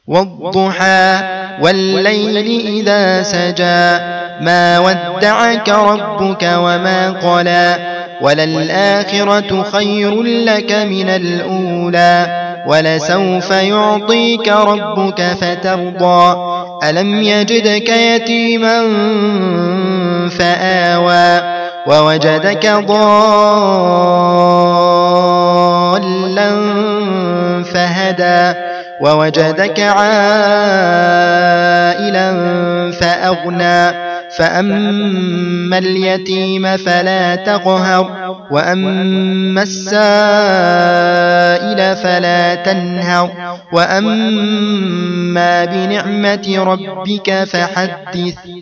والضحى والليل إذا سجى ما ودعك ربك وما قلى وللآخرة خير لك من الأولى ولسوف يعطيك ربك فترضى ألم يجدك يتيما فآوى ووجدك ضالا فهدى ووجدك عائلا فأغنى فأما اليتيم فلا تقهر وأما السائل فلا تنهر وأما بنعمة ربك فحدث